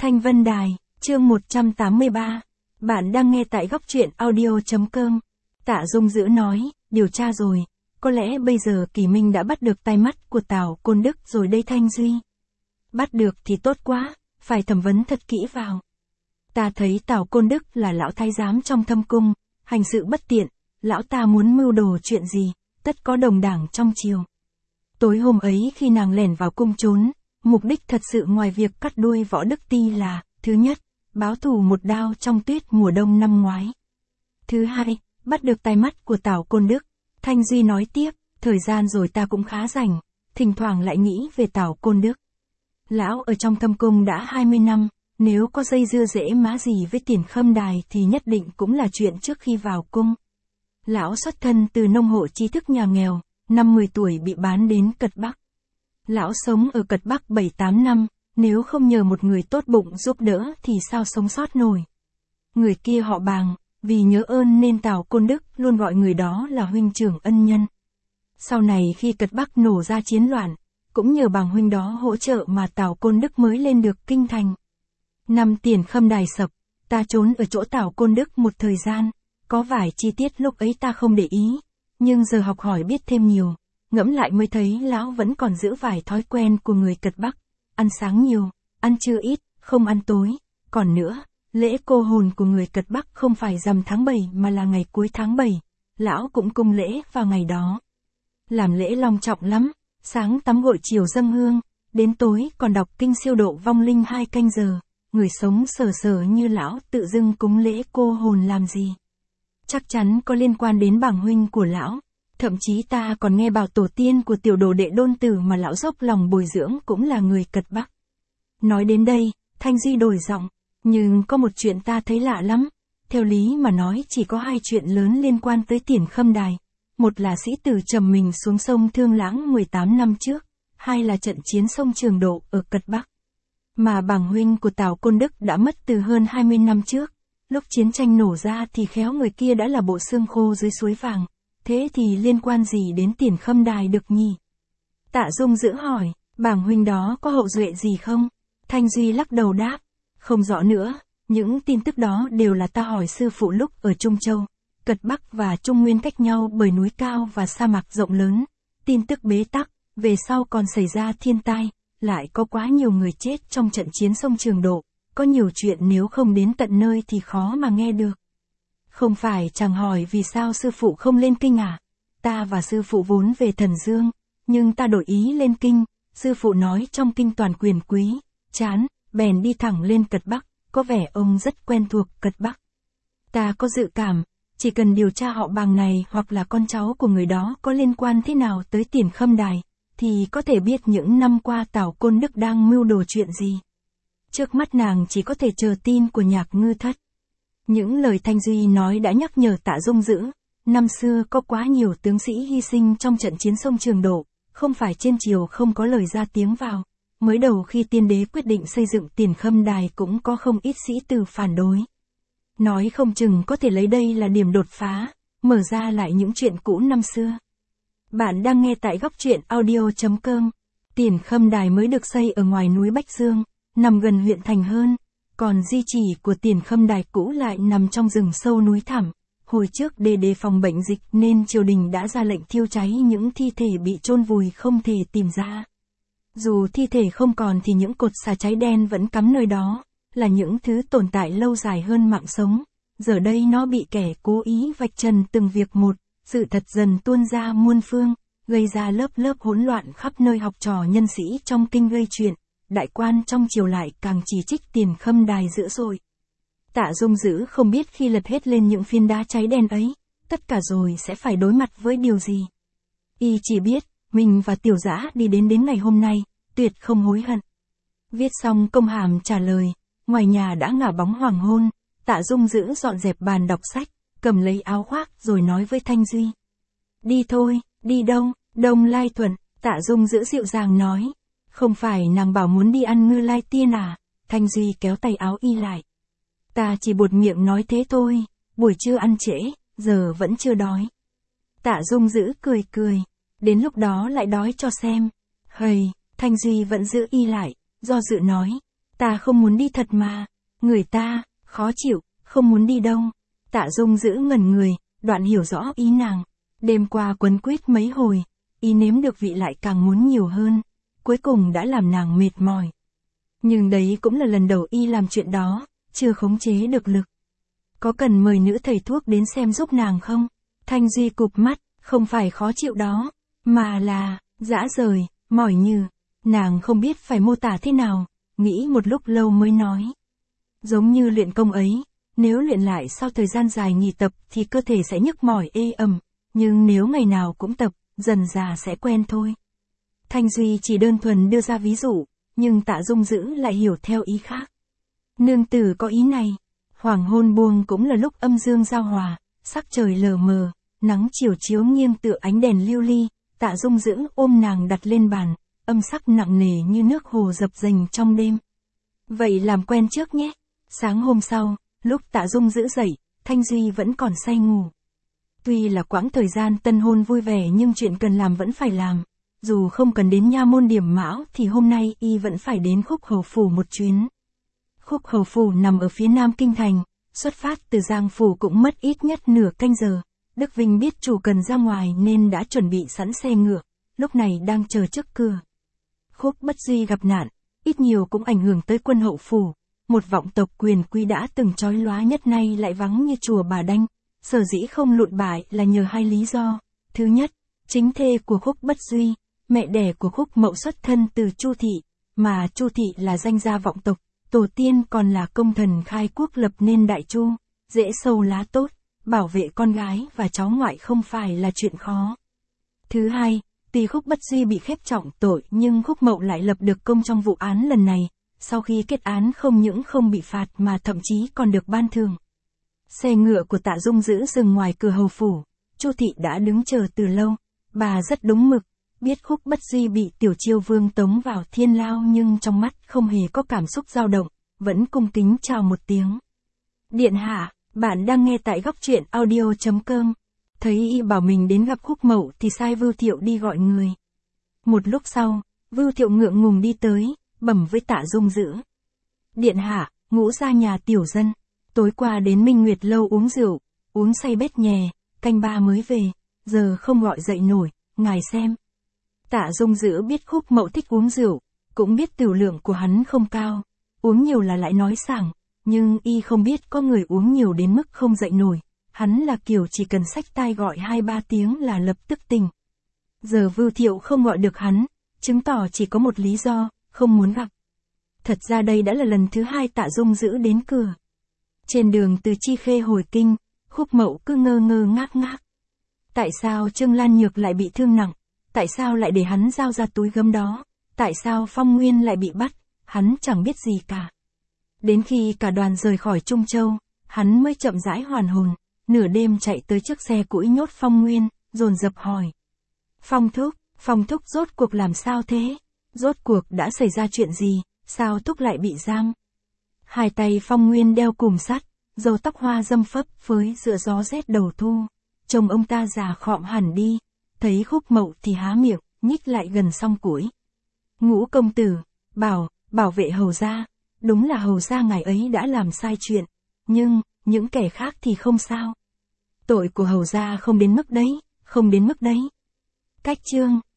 Thanh Vân Đài, chương 183. Bạn đang nghe tại góc truyện audio.com. Tạ Dung Dữ nói, điều tra rồi, có lẽ bây giờ Kỳ Minh đã bắt được tai mắt của Tào Côn Đức rồi đây Thanh Duy. Bắt được thì tốt quá, phải thẩm vấn thật kỹ vào. Ta thấy Tào Côn Đức là lão thái giám trong Thâm Cung, hành sự bất tiện, lão ta muốn mưu đồ chuyện gì, tất có đồng đảng trong triều. Tối hôm ấy khi nàng lẻn vào cung trốn, mục đích thật sự ngoài việc cắt đuôi Võ Đức Ti là, thứ nhất, báo thù một đao trong tuyết mùa đông năm ngoái. Thứ hai, bắt được tai mắt của Tào Côn Đức. Thanh Duy nói tiếp, thời gian rồi ta cũng khá rảnh, thỉnh thoảng lại nghĩ về Tào Côn Đức. Lão ở trong Thâm Cung đã 20 năm, nếu có dây dưa rễ má gì với Tiền Khâm Đài thì nhất định cũng là chuyện trước khi vào cung. Lão xuất thân từ nông hộ trí thức nhà nghèo, năm 10 tuổi bị bán đến Cật Bắc. Lão sống ở Cật Bắc 7-8 năm, nếu không nhờ một người tốt bụng giúp đỡ thì sao sống sót nổi. Người kia họ Bàng, vì nhớ ơn nên Tào Côn Đức luôn gọi người đó là huynh trưởng ân nhân. Sau này khi Cật Bắc nổ ra chiến loạn, cũng nhờ Bàng huynh đó hỗ trợ mà Tào Côn Đức mới lên được kinh thành. Năm Tiền Khâm Đài sập, ta trốn ở chỗ Tào Côn Đức một thời gian, có vài chi tiết lúc ấy ta không để ý, nhưng giờ học hỏi biết thêm nhiều, ngẫm lại mới thấy lão vẫn còn giữ vài thói quen của người Cật Bắc, ăn sáng nhiều, ăn trưa ít, không ăn tối, còn nữa, lễ cô hồn của người Cật Bắc không phải rằm tháng 7 mà là ngày cuối tháng 7, lão cũng cung lễ vào ngày đó. Làm lễ long trọng lắm, sáng tắm gội chiều dâng hương, đến tối còn đọc kinh siêu độ vong linh 2 canh giờ, người sống sờ sờ như lão tự dưng cúng lễ cô hồn làm gì. Chắc chắn có liên quan đến Bàng huynh của lão, thậm chí ta còn nghe bảo tổ tiên của tiểu đồ đệ Đôn Tử mà lão dốc lòng bồi dưỡng cũng là người Cật Bắc. Nói đến đây, Thanh Duy đổi giọng, nhưng có một chuyện ta thấy lạ lắm, theo lý mà nói chỉ có 2 chuyện lớn liên quan tới Tiền Khâm Đài, một là sĩ tử trầm mình xuống sông Thương Lãng 18 năm trước, hai là trận chiến sông Trường Độ ở Cật Bắc. Mà Bàng huynh của Tào Côn Đức đã mất từ hơn 20 năm trước, lúc chiến tranh nổ ra thì khéo người kia đã là bộ xương khô dưới suối vàng, thế thì liên quan gì đến Tiền Khâm Đài được nhỉ? Tạ Dung Dữ hỏi, Bàng huynh đó có hậu duệ gì không? Thanh Duy lắc đầu đáp, không rõ nữa, những tin tức đó đều là ta hỏi sư phụ lúc ở Trung Châu. Cật Bắc và Trung Nguyên cách nhau bởi núi cao và sa mạc rộng lớn, tin tức bế tắc, về sau còn xảy ra thiên tai, lại có quá nhiều người chết trong trận chiến sông Trường Độ, có nhiều chuyện nếu không đến tận nơi thì khó mà nghe được. Không phải chàng hỏi vì sao sư phụ không lên kinh à? Ta và sư phụ vốn về Thần Dương, nhưng ta đổi ý lên kinh, sư phụ nói trong kinh toàn quyền quý, chán, bèn đi thẳng lên Cật Bắc, có vẻ ông rất quen thuộc Cật Bắc. Ta có dự cảm, chỉ cần điều tra họ Bàng này hoặc là con cháu của người đó có liên quan thế nào tới Tiền Khâm Đài, thì có thể biết những năm qua Tào Côn Đức đang mưu đồ chuyện gì. Trước mắt nàng chỉ có thể chờ tin của Nhạc Ngư Thất. Những lời Thanh Duy nói đã nhắc nhở Tạ Dung Dữ, năm xưa có quá nhiều tướng sĩ hy sinh trong trận chiến sông Trường Độ, không phải trên triều không có lời ra tiếng vào. Mới đầu khi tiên đế quyết định xây dựng Tiền Khâm Đài cũng có không ít sĩ tử phản đối. Nói không chừng có thể lấy đây là điểm đột phá, mở ra lại những chuyện cũ năm xưa. Bạn đang nghe tại góc truyện audio.com. Tiền Khâm Đài mới được xây ở ngoài núi Bách Dương, nằm gần huyện thành hơn, còn di chỉ của Tiền Khâm Đài cũ lại nằm trong rừng sâu núi thẳm. Hồi trước để đề phòng bệnh dịch nên triều đình đã ra lệnh thiêu cháy những thi thể bị chôn vùi không thể tìm ra. Dù thi thể không còn thì những cột xà cháy đen vẫn cắm nơi đó, là những thứ tồn tại lâu dài hơn mạng sống. Giờ đây nó bị kẻ cố ý vạch trần từng việc một, sự thật dần tuôn ra muôn phương, gây ra lớp lớp hỗn loạn khắp nơi. Học trò nhân sĩ trong kinh gây chuyện, đại quan trong triều lại càng chỉ trích Tiền Khâm Đài dữ dội. Tạ Dung Dữ không biết khi lật hết lên những phiến đá cháy đen ấy, tất cả rồi sẽ phải đối mặt với điều gì. Y chỉ biết, mình và Tiểu Dã đi đến ngày hôm nay, tuyệt không hối hận. Viết xong công hàm trả lời, ngoài nhà đã ngả bóng hoàng hôn, Tạ Dung Dữ dọn dẹp bàn đọc sách, cầm lấy áo khoác rồi nói với Thanh Duy. Đi thôi, đi đâu? Đông Lai Thuận, Tạ Dung Dữ dịu dàng nói. Không phải nàng bảo muốn đi ăn Ngư Lai Tiên à? Thanh Duy kéo tay áo Y lại. Ta chỉ buột miệng nói thế thôi, buổi trưa ăn trễ, giờ vẫn chưa đói. Tạ Dung Dữ cười cười, đến lúc đó lại đói cho xem. Hầy, Thanh Duy vẫn giữ Y lại, do dự nói. Ta không muốn đi thật mà. Người ta, khó chịu, không muốn đi đâu. Tạ Dung giữ ngẩn người, đoạn hiểu rõ ý nàng. Đêm qua quấn quýt mấy hồi, y nếm được vị lại càng muốn nhiều hơn. Cuối cùng đã làm nàng mệt mỏi. Nhưng đấy cũng là lần đầu y làm chuyện đó, chưa khống chế được lực. Có cần mời nữ thầy thuốc đến xem giúp nàng không? Thanh Duy cụp mắt, không phải khó chịu đó, mà là, dã rời, mỏi như. Nàng không biết phải mô tả thế nào, nghĩ một lúc lâu mới nói. Giống như luyện công ấy, nếu luyện lại sau thời gian dài nghỉ tập thì cơ thể sẽ nhức mỏi ê ẩm, nhưng nếu ngày nào cũng tập, dần dà sẽ quen thôi. Thanh Duy chỉ đơn thuần đưa ra ví dụ, nhưng Tạ Dung Dữ lại hiểu theo ý khác. Nương tử có ý này, hoàng hôn buông cũng là lúc âm dương giao hòa, sắc trời lờ mờ, nắng chiều chiếu nghiêng tựa ánh đèn lưu ly, Tạ Dung Dữ ôm nàng đặt lên bàn, âm sắc nặng nề như nước hồ dập dềnh trong đêm. Vậy làm quen trước nhé. Sáng hôm sau, lúc Tạ Dung Dữ dậy, Thanh Duy vẫn còn say ngủ. Tuy là quãng thời gian tân hôn vui vẻ nhưng chuyện cần làm vẫn phải làm. Dù không cần đến nha môn Điểm Mão thì hôm nay y vẫn phải đến Khúc Hầu Phủ một chuyến. Khúc Hầu Phủ nằm ở phía nam kinh thành, xuất phát từ Giang Phủ cũng mất ít nhất nửa canh giờ. Đức Vinh biết chủ cần ra ngoài nên đã chuẩn bị sẵn xe ngựa, lúc này đang chờ trước cửa. Khúc Bất Duy gặp nạn, ít nhiều cũng ảnh hưởng tới quân hậu phủ. Một vọng tộc quyền quý đã từng chói lóa nhất nay lại vắng như chùa Bà Đanh. Sở dĩ không lụn bại là nhờ hai lý do. Thứ nhất, chính thê của Khúc Bất Duy, mẹ đẻ của Khúc Mậu xuất thân từ Chu thị, mà Chu thị là danh gia vọng tộc, tổ tiên còn là công thần khai quốc lập nên Đại Chu, dễ sâu lá tốt, bảo vệ con gái và cháu ngoại không phải là chuyện khó. Thứ hai, tuy Khúc Bất Duy bị khép trọng tội nhưng Khúc Mậu lại lập được công trong vụ án lần này, sau khi kết án không những không bị phạt mà thậm chí còn được ban thưởng. Xe ngựa của Tạ Dung Dữ dừng ngoài cửa hầu phủ, Chu thị đã đứng chờ từ lâu, bà rất đúng mực, biết Khúc Bất Duy bị Tiểu Chiêu Vương tống vào thiên lao nhưng trong mắt không hề có cảm xúc dao động, vẫn cung kính chào một tiếng. Điện hạ, bạn đang nghe tại góc truyện audio.com. Thấy y bảo mình đến gặp Khúc Mậu thì sai Vưu Thiệu đi gọi người. Một lúc sau, Vưu Thiệu ngượng ngùng đi tới, bẩm với Tạ Dung Dữ. Điện hạ, ngũ ra nhà tiểu dân, tối qua đến Minh Nguyệt lâu uống rượu, uống say bét nhè, canh ba mới về, giờ không gọi dậy nổi, ngài xem. Tạ Dung Dữ biết Khúc Mậu thích uống rượu, cũng biết tửu lượng của hắn không cao, uống nhiều là lại nói sảng, nhưng y không biết có người uống nhiều đến mức không dậy nổi, hắn là kiểu chỉ cần xách tai gọi 2-3 tiếng là lập tức tỉnh. Giờ Vưu Thiệu không gọi được hắn, chứng tỏ chỉ có một lý do, không muốn gặp. Thật ra đây đã là lần thứ hai Tạ Dung Dữ đến cửa. Trên đường từ Chi Khê hồi kinh, Khúc Mậu cứ ngơ ngơ ngác ngác. Tại sao Trương Lan Nhược lại bị thương nặng? Tại sao lại để hắn giao ra túi gấm đó? Tại sao Phong Nguyên lại bị bắt? Hắn chẳng biết gì cả. Đến khi cả đoàn rời khỏi Trung Châu, hắn mới chậm rãi hoàn hồn, nửa đêm chạy tới chiếc xe củi nhốt Phong Nguyên, dồn dập hỏi. Phong thúc rốt cuộc làm sao thế? Rốt cuộc đã xảy ra chuyện gì, sao thúc lại bị giam? Hai tay Phong Nguyên đeo cùm sắt, râu tóc hoa râm phấp với giữa gió rét đầu thu. Trông ông ta già khọm hẳn đi, thấy Khúc Mậu thì há miệng, nhích lại gần song củi. Ngũ công tử, bảo vệ hầu gia, đúng là hầu gia ngài ấy đã làm sai chuyện, nhưng, những kẻ khác thì không sao. Tội của hầu gia không đến mức đấy. Cách chương